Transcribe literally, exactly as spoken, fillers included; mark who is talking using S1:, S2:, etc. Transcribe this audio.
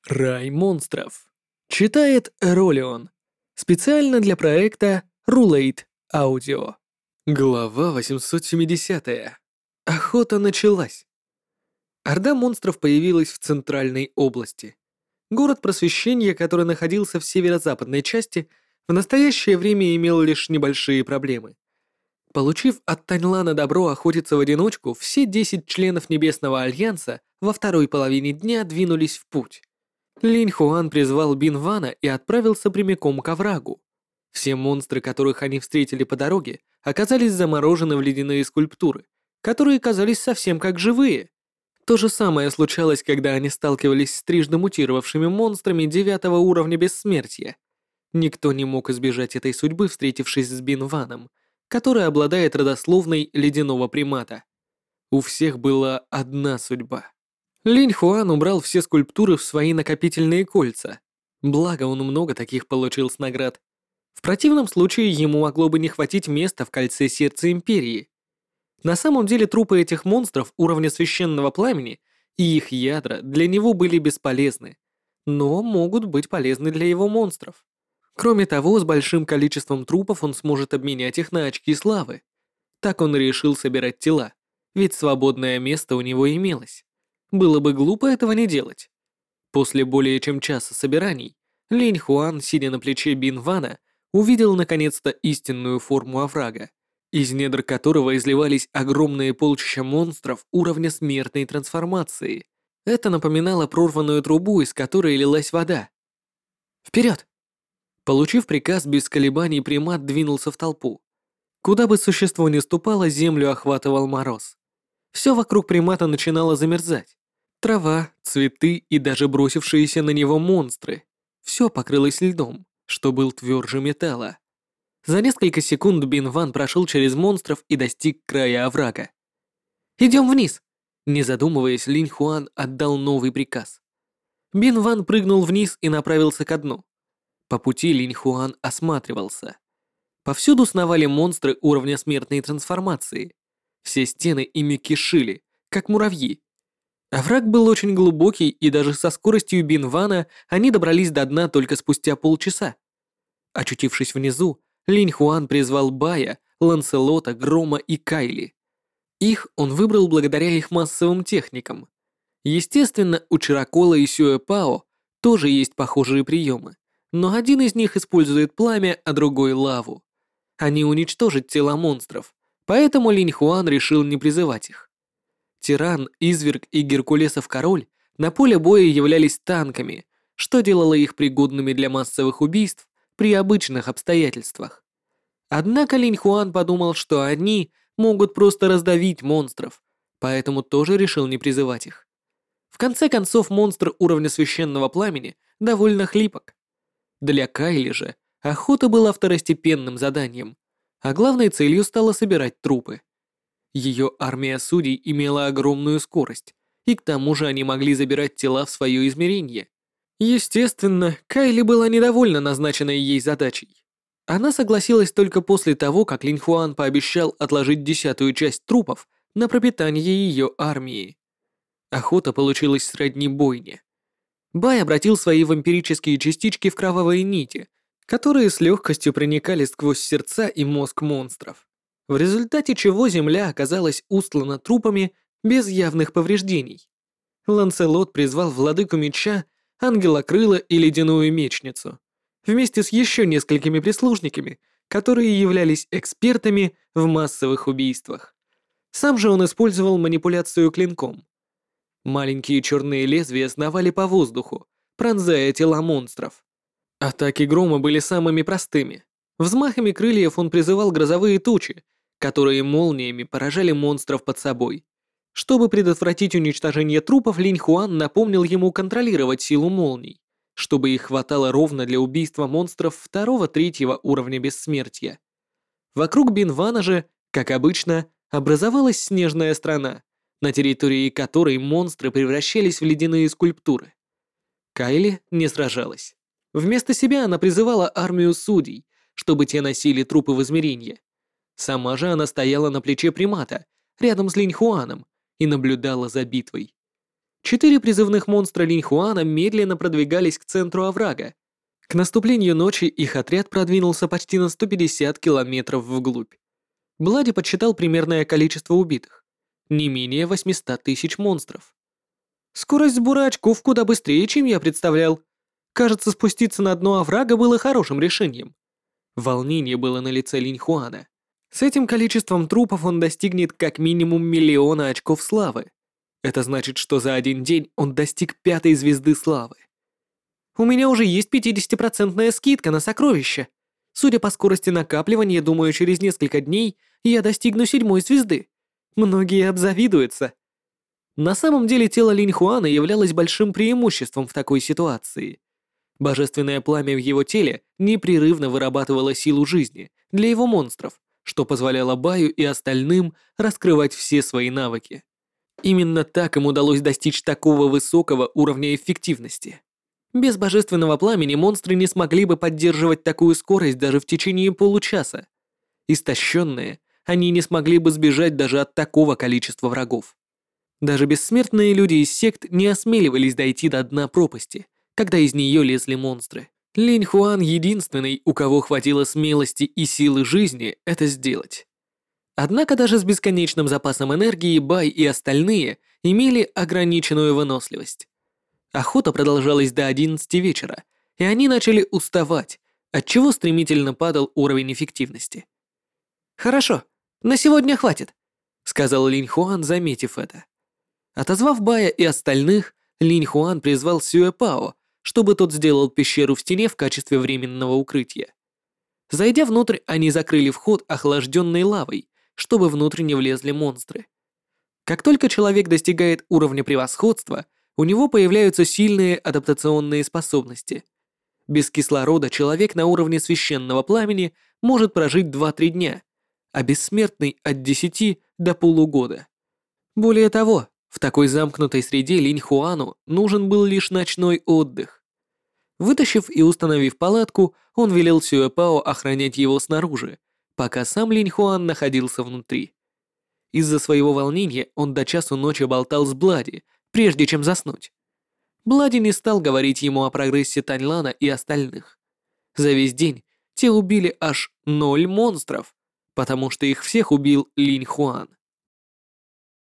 S1: Рай монстров. Читает Ролион. Специально для проекта Rulate Audio. Глава восемьсот семидесятая. Охота началась. Орда монстров появилась в центральной области. Город Просвещения, который находился в северо-западной части, в настоящее время имел лишь небольшие проблемы. Получив от Таньлана добро охотиться в одиночку, все десять членов Небесного Альянса во второй половине дня двинулись в путь. Линь Хуан призвал Бин Вана и отправился прямиком к оврагу. Все монстры, которых они встретили по дороге, оказались заморожены в ледяные скульптуры, которые казались совсем как живые. То же самое случалось, когда они сталкивались с трижды мутировавшими монстрами девятого уровня бессмертия. Никто не мог избежать этой судьбы, встретившись с Бин Ваном, который обладает родословной ледяного примата. У всех была одна судьба. Линь Хуан убрал все скульптуры в свои накопительные кольца. Благо, он много таких получил с наград. В противном случае ему могло бы не хватить места в кольце сердца Империи. На самом деле трупы этих монстров уровня священного пламени и их ядра для него были бесполезны, но могут быть полезны для его монстров. Кроме того, с большим количеством трупов он сможет обменять их на очки славы. Так он и решил собирать тела, ведь свободное место у него имелось. Было бы глупо этого не делать. После более чем часа собираний, Линь Хуан, сидя на плече Бин Вана, увидел наконец-то истинную форму оврага, из недр которого изливались огромные полчища монстров уровня смертной трансформации. Это напоминало прорванную трубу, из которой лилась вода. «Вперед!» Получив приказ, без колебаний примат двинулся в толпу. Куда бы существо ни ступало, землю охватывал мороз. Все вокруг примата начинало замерзать. Трава, цветы и даже бросившиеся на него монстры. Все покрылось льдом, что был тверже металла. За несколько секунд Бин Ван прошел через монстров и достиг края оврага. «Идем вниз!» Не задумываясь, Линь Хуан отдал новый приказ. Бин Ван прыгнул вниз и направился ко дну. По пути Линь Хуан осматривался. Повсюду сновали монстры уровня смертной трансформации. Все стены ими кишили, как муравьи. Овраг был очень глубокий, и даже со скоростью Бин Вана они добрались до дна только спустя полчаса. Очутившись внизу, Линь Хуан призвал Бая, Ланселота, Грома и Кайли. Их он выбрал благодаря их массовым техникам. Естественно, у Чиракола и Сюэ Пао тоже есть похожие приемы, но один из них использует пламя, а другой лаву. Они уничтожат тела монстров, поэтому Линь Хуан решил не призывать их. Тиран, Изверг и Геркулесов Король на поле боя являлись танками, что делало их пригодными для массовых убийств при обычных обстоятельствах. Однако Линь Хуан подумал, что они могут просто раздавить монстров, поэтому тоже решил не призывать их. В конце концов, монстр уровня священного пламени довольно хлипок. Для Кайли же охота была второстепенным заданием, а главной целью стало собирать трупы. Ее армия судей имела огромную скорость, и к тому же они могли забирать тела в свое измерение. Естественно, Кайли была недовольна назначенной ей задачей. Она согласилась только после того, как Линь Хуан пообещал отложить десятую часть трупов на пропитание ее армии. Охота получилась сродни бойне. Бай обратил свои вампирические частички в кровавые нити, которые с легкостью проникали сквозь сердца и мозг монстров, в результате чего земля оказалась устлана трупами без явных повреждений. Ланселот призвал владыку меча, ангела крыла и ледяную мечницу, вместе с еще несколькими прислужниками, которые являлись экспертами в массовых убийствах. Сам же он использовал манипуляцию клинком. Маленькие черные лезвия сновали по воздуху, пронзая тела монстров. Атаки грома были самыми простыми. Взмахами крыльев он призывал грозовые тучи, которые молниями поражали монстров под собой. Чтобы предотвратить уничтожение трупов, Линь Хуан напомнил ему контролировать силу молний, чтобы их хватало ровно для убийства монстров второго-третьего уровня бессмертия. Вокруг Бин Вана же, как обычно, образовалась снежная страна, на территории которой монстры превращались в ледяные скульптуры. Кайли не сражалась. Вместо себя она призывала армию судей, чтобы те носили трупы в измерение. Сама же она стояла на плече примата, рядом с Линь Хуаном, и наблюдала за битвой. Четыре призывных монстра Линь Хуана медленно продвигались к центру оврага. К наступлению ночи их отряд продвинулся почти на сто пятьдесят километров вглубь. Блади подсчитал примерное количество убитых. Не менее восемьсот тысяч монстров. Скорость сбора очков куда быстрее, чем я представлял. Кажется, спуститься на дно оврага было хорошим решением. Волнение было на лице Линь Хуана. С этим количеством трупов он достигнет как минимум миллиона очков славы. Это значит, что за один день он достиг пятой звезды славы. У меня уже есть пятидесятипроцентная скидка на сокровища. Судя по скорости накапливания, думаю, через несколько дней я достигну седьмой звезды. Многие обзавидуются. На самом деле тело Линь Хуана являлось большим преимуществом в такой ситуации. Божественное пламя в его теле непрерывно вырабатывало силу жизни для его монстров, что позволяло Баю и остальным раскрывать все свои навыки. Именно так им удалось достичь такого высокого уровня эффективности. Без божественного пламени монстры не смогли бы поддерживать такую скорость даже в течение получаса. Истощенные, они не смогли бы сбежать даже от такого количества врагов. Даже бессмертные люди из сект не осмеливались дойти до дна пропасти, когда из нее лезли монстры. Линь Хуан единственный, у кого хватило смелости и силы жизни это сделать. Однако даже с бесконечным запасом энергии Бай и остальные имели ограниченную выносливость. Охота продолжалась до одиннадцати вечера, и они начали уставать, отчего стремительно падал уровень эффективности. «Хорошо, на сегодня хватит», — сказал Линь Хуан, заметив это. Отозвав Бая и остальных, Линь Хуан призвал Сюэ Пао, чтобы тот сделал пещеру в стене в качестве временного укрытия. Зайдя внутрь, они закрыли вход охлажденной лавой, чтобы внутрь не влезли монстры. Как только человек достигает уровня превосходства, у него появляются сильные адаптационные способности. Без кислорода человек на уровне священного пламени может прожить два-три дня, а бессмертный от десяти до полугода. Более того, в такой замкнутой среде Линь Хуану нужен был лишь ночной отдых. Вытащив и установив палатку, он велел Сюэ Пао охранять его снаружи, пока сам Линь Хуан находился внутри. Из-за своего волнения он до часу ночи болтал с Блади, прежде чем заснуть. Блади не стал говорить ему о прогрессе Таньлана и остальных. За весь день те убили аж ноль монстров, потому что их всех убил Линь Хуан.